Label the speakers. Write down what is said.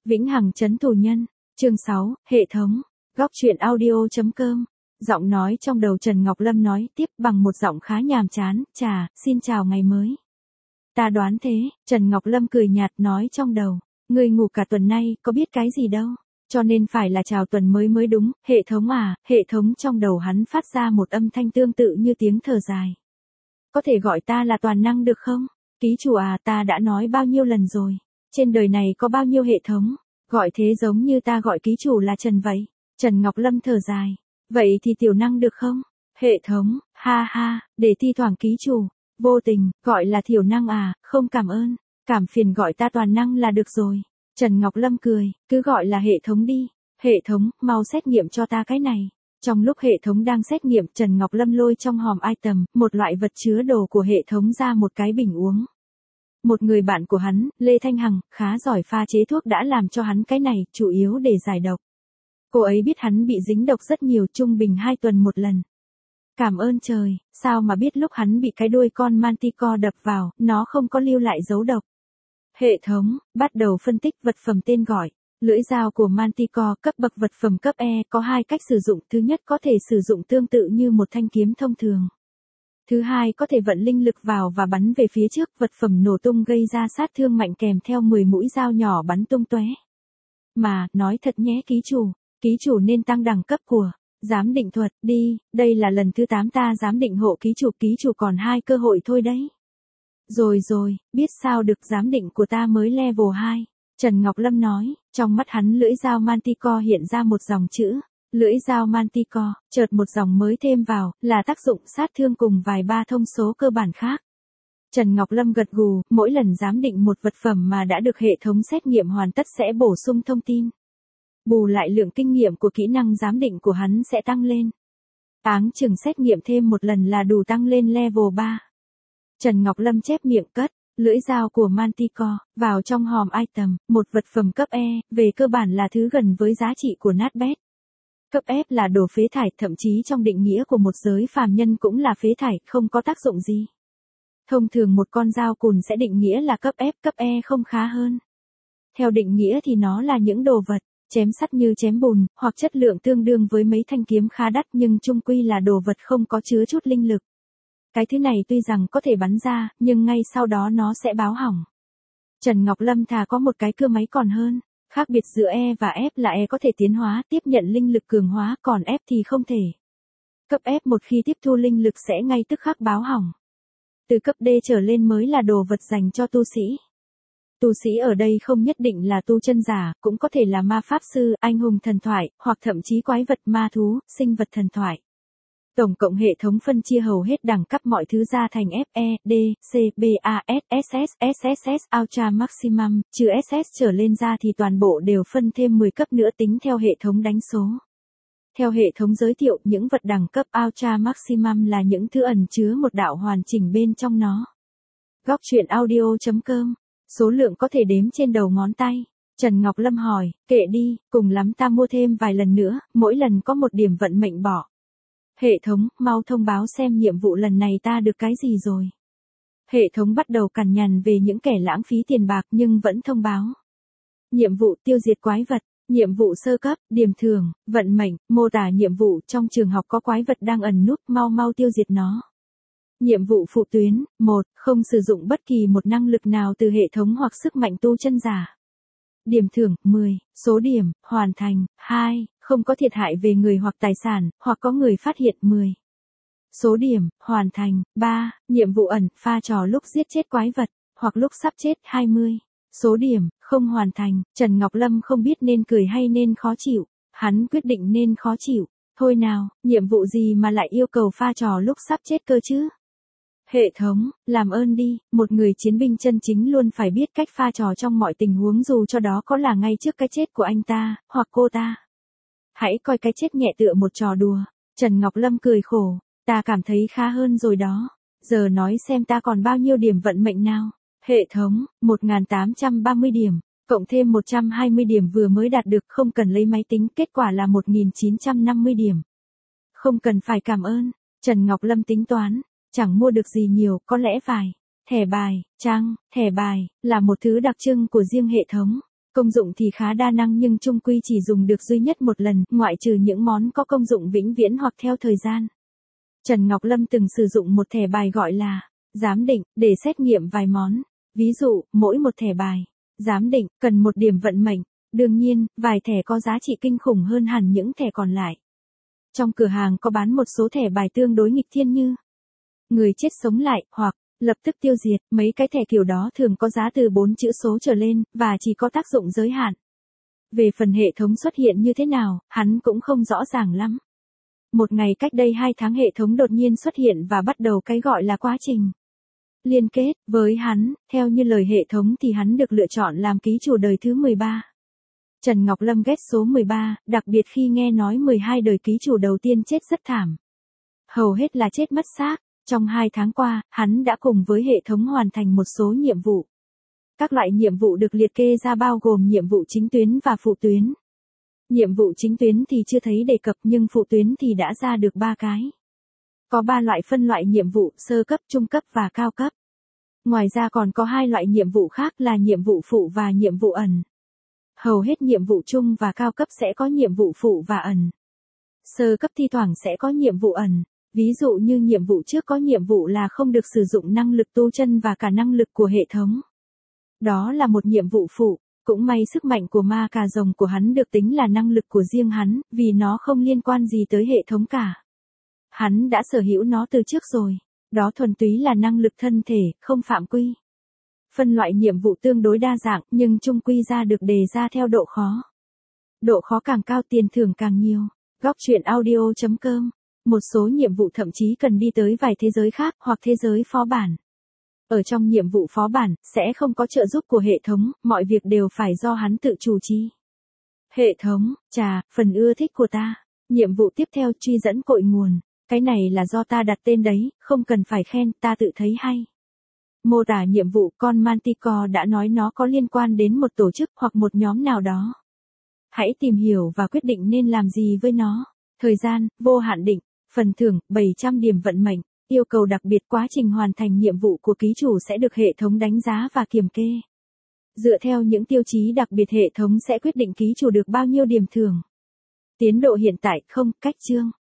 Speaker 1: Vĩnh Hằng trấn tù nhân, chương 6, hệ thống, góc truyện audio.com. Giọng nói trong đầu Trần Ngọc Lâm nói tiếp bằng một giọng khá nhàm chán, xin chào ngày mới. Ta đoán thế, Trần Ngọc Lâm cười nhạt nói trong đầu, ngươi ngủ cả tuần nay, có biết cái gì đâu, cho nên phải là chào tuần mới mới đúng, hệ thống à, hệ thống trong đầu hắn phát ra một âm thanh tương tự như tiếng thở dài. Có thể gọi ta là toàn năng được không? Ký chủ à, ta đã nói bao nhiêu lần rồi, trên đời này có bao nhiêu hệ thống, gọi thế giống như ta gọi ký chủ là Trần vậy. Trần Ngọc Lâm thở dài, vậy thì tiểu năng được không? Hệ thống, ha ha, để thi thoảng ký chủ, vô tình, gọi là thiểu năng à, không cảm ơn, cảm phiền gọi ta toàn năng là được rồi. Trần Ngọc Lâm cười, cứ gọi là hệ thống đi, hệ thống, mau xét nghiệm cho ta cái này. Trong lúc hệ thống đang xét nghiệm, Trần Ngọc Lâm lôi trong hòm item, một loại vật chứa đồ của hệ thống ra một cái bình uống. Một người bạn của hắn, Lê Thanh Hằng, khá giỏi pha chế thuốc đã làm cho hắn cái này, chủ yếu để giải độc. Cô ấy biết hắn bị dính độc rất nhiều, trung bình 2 tuần một lần. Cảm ơn trời, sao mà biết lúc hắn bị cái đuôi con Manticore đập vào, nó không có lưu lại dấu độc. Hệ thống, bắt đầu phân tích vật phẩm tên gọi. Lưỡi dao của Manticore cấp bậc vật phẩm cấp E có 2 cách sử dụng. Thứ nhất có thể sử dụng tương tự như một thanh kiếm thông thường. Thứ hai có thể vận linh lực vào và bắn về phía trước, vật phẩm nổ tung gây ra sát thương mạnh kèm theo 10 mũi dao nhỏ bắn tung tóe. Mà, nói thật nhé ký chủ nên tăng đẳng cấp của giám định thuật đi, đây là lần thứ 8 ta giám định hộ ký chủ còn 2 cơ hội thôi đấy. Rồi, biết sao được, giám định của ta mới level 2. Trần Ngọc Lâm nói, trong mắt hắn lưỡi dao Manticore hiện ra một dòng chữ. Lưỡi dao Manticore, chợt một dòng mới thêm vào, là tác dụng sát thương cùng vài ba thông số cơ bản khác. Trần Ngọc Lâm gật gù, mỗi lần giám định một vật phẩm mà đã được hệ thống xét nghiệm hoàn tất sẽ bổ sung thông tin. Bù lại lượng kinh nghiệm của kỹ năng giám định của hắn sẽ tăng lên. Áng chừng xét nghiệm thêm một lần là đủ tăng lên level 3. Trần Ngọc Lâm chép miệng cất. Lưỡi dao của Manticore, vào trong hòm item, một vật phẩm cấp E, về cơ bản là thứ gần với giá trị của Natbet. Cấp F là đồ phế thải, thậm chí trong định nghĩa của một giới phàm nhân cũng là phế thải, không có tác dụng gì. Thông thường một con dao cùn sẽ định nghĩa là cấp F, cấp E không khá hơn. Theo định nghĩa thì nó là những đồ vật, chém sắt như chém bùn, hoặc chất lượng tương đương với mấy thanh kiếm khá đắt nhưng chung quy là đồ vật không có chứa chút linh lực. Cái thứ này tuy rằng có thể bắn ra, nhưng ngay sau đó nó sẽ báo hỏng. Trần Ngọc Lâm thà có một cái cưa máy còn hơn. Khác biệt giữa E và F là E có thể tiến hóa, tiếp nhận linh lực cường hóa, còn F thì không thể. Cấp F một khi tiếp thu linh lực sẽ ngay tức khắc báo hỏng. Từ cấp D trở lên mới là đồ vật dành cho tu sĩ. Tu sĩ ở đây không nhất định là tu chân giả, cũng có thể là ma pháp sư, anh hùng thần thoại, hoặc thậm chí quái vật ma thú, sinh vật thần thoại. Tổng cộng hệ thống phân chia hầu hết đẳng cấp mọi thứ ra thành F, E, D, C, B, A, S, SS, SSS, Ultra Maximum, trừ SS trở lên ra thì toàn bộ đều phân thêm 10 cấp nữa tính theo hệ thống đánh số. Theo hệ thống giới thiệu, những vật đẳng cấp Ultra Maximum là những thứ ẩn chứa một đạo hoàn chỉnh bên trong nó. Góc truyện audio.com, số lượng có thể đếm trên đầu ngón tay. Trần Ngọc Lâm hỏi, kệ đi, cùng lắm ta mua thêm vài lần nữa, mỗi lần có một điểm vận mệnh bỏ. Hệ thống, mau thông báo xem nhiệm vụ lần này ta được cái gì rồi. Hệ thống bắt đầu cằn nhằn về những kẻ lãng phí tiền bạc nhưng vẫn thông báo. Nhiệm vụ tiêu diệt quái vật, nhiệm vụ sơ cấp, điểm thưởng, vận mệnh, mô tả nhiệm vụ trong trường học có quái vật đang ẩn núp, mau tiêu diệt nó. Nhiệm vụ phụ tuyến, 1, không sử dụng bất kỳ một năng lực nào từ hệ thống hoặc sức mạnh tu chân giả. Điểm thưởng, 10, số điểm, hoàn thành, 2, không có thiệt hại về người hoặc tài sản, hoặc có người phát hiện 10. Số điểm, hoàn thành, 3, nhiệm vụ ẩn, pha trò lúc giết chết quái vật, hoặc lúc sắp chết, 20. Số điểm, không hoàn thành, Trần Ngọc Lâm không biết nên cười hay nên khó chịu, hắn quyết định nên khó chịu, thôi nào, nhiệm vụ gì mà lại yêu cầu pha trò lúc sắp chết cơ chứ? Hệ thống, làm ơn đi, một người chiến binh chân chính luôn phải biết cách pha trò trong mọi tình huống dù cho đó có là ngay trước cái chết của anh ta, hoặc cô ta. Hãy coi cái chết nhẹ tựa một trò đùa. Trần Ngọc Lâm cười khổ, ta cảm thấy khá hơn rồi đó. Giờ nói xem ta còn bao nhiêu điểm vận mệnh nào. Hệ thống, 1830 điểm, cộng thêm 120 điểm vừa mới đạt được, không cần lấy máy tính, kết quả là 1950 điểm. Không cần phải cảm ơn, Trần Ngọc Lâm tính toán, chẳng mua được gì nhiều, có lẽ vài thẻ bài, thẻ bài, là một thứ đặc trưng của riêng hệ thống. Công dụng thì khá đa năng nhưng chung quy chỉ dùng được duy nhất một lần, ngoại trừ những món có công dụng vĩnh viễn hoặc theo thời gian. Trần Ngọc Lâm từng sử dụng một thẻ bài gọi là giám định để xét nghiệm vài món. Ví dụ, mỗi một thẻ bài giám định cần một điểm vận mệnh. Đương nhiên, vài thẻ có giá trị kinh khủng hơn hẳn những thẻ còn lại. Trong cửa hàng có bán một số thẻ bài tương đối nghịch thiên như người chết sống lại hoặc lập tức tiêu diệt. Mấy cái thẻ kiểu đó thường có giá từ 4 chữ số trở lên và chỉ có tác dụng giới hạn. Về phần hệ thống xuất hiện như thế nào, hắn cũng không rõ ràng lắm. Một ngày cách đây 2 tháng hệ thống đột nhiên xuất hiện và bắt đầu cái gọi là quá trình liên kết với hắn. Theo như lời hệ thống thì hắn được lựa chọn làm ký chủ đời thứ 13. Trần Ngọc Lâm ghét số 13, đặc biệt khi nghe nói 12 đời ký chủ đầu tiên chết rất thảm. Hầu hết là chết mất xác. Trong 2 tháng qua, hắn đã cùng với hệ thống hoàn thành một số nhiệm vụ. Các loại nhiệm vụ được liệt kê ra bao gồm nhiệm vụ chính tuyến và phụ tuyến. Nhiệm vụ chính tuyến thì chưa thấy đề cập nhưng phụ tuyến thì đã ra được 3 cái. Có 3 loại phân loại nhiệm vụ, sơ cấp, trung cấp và cao cấp. Ngoài ra còn có 2 loại nhiệm vụ khác là nhiệm vụ phụ và nhiệm vụ ẩn. Hầu hết nhiệm vụ chung và cao cấp sẽ có nhiệm vụ phụ và ẩn. Sơ cấp thi thoảng sẽ có nhiệm vụ ẩn. Ví dụ như nhiệm vụ trước có nhiệm vụ là không được sử dụng năng lực tu chân và cả năng lực của hệ thống. Đó là một nhiệm vụ phụ. Cũng may sức mạnh của ma cà rồng của hắn được tính là năng lực của riêng hắn, vì nó không liên quan gì tới hệ thống cả. Hắn đã sở hữu nó từ trước rồi. Đó thuần túy là năng lực thân thể, không phạm quy. Phân loại nhiệm vụ tương đối đa dạng, nhưng chung quy ra được đề ra theo độ khó. Độ khó càng cao tiền thưởng càng nhiều. Góc truyện audio.com. Một số nhiệm vụ thậm chí cần đi tới vài thế giới khác hoặc thế giới phó bản. Ở trong nhiệm vụ phó bản, sẽ không có trợ giúp của hệ thống, mọi việc đều phải do hắn tự chủ trì. Hệ thống, chà, phần ưa thích của ta. Nhiệm vụ tiếp theo truy dẫn cội nguồn. Cái này là do ta đặt tên đấy, không cần phải khen, ta tự thấy hay. Mô tả nhiệm vụ con Manticore đã nói nó có liên quan đến một tổ chức hoặc một nhóm nào đó. Hãy tìm hiểu và quyết định nên làm gì với nó. Thời gian, vô hạn định. Phần thưởng, 700 điểm vận mệnh. Yêu cầu đặc biệt quá trình hoàn thành nhiệm vụ của ký chủ sẽ được hệ thống đánh giá và kiểm kê. Dựa theo những tiêu chí đặc biệt hệ thống sẽ quyết định ký chủ được bao nhiêu điểm thưởng. Tiến độ hiện tại không, cách chương.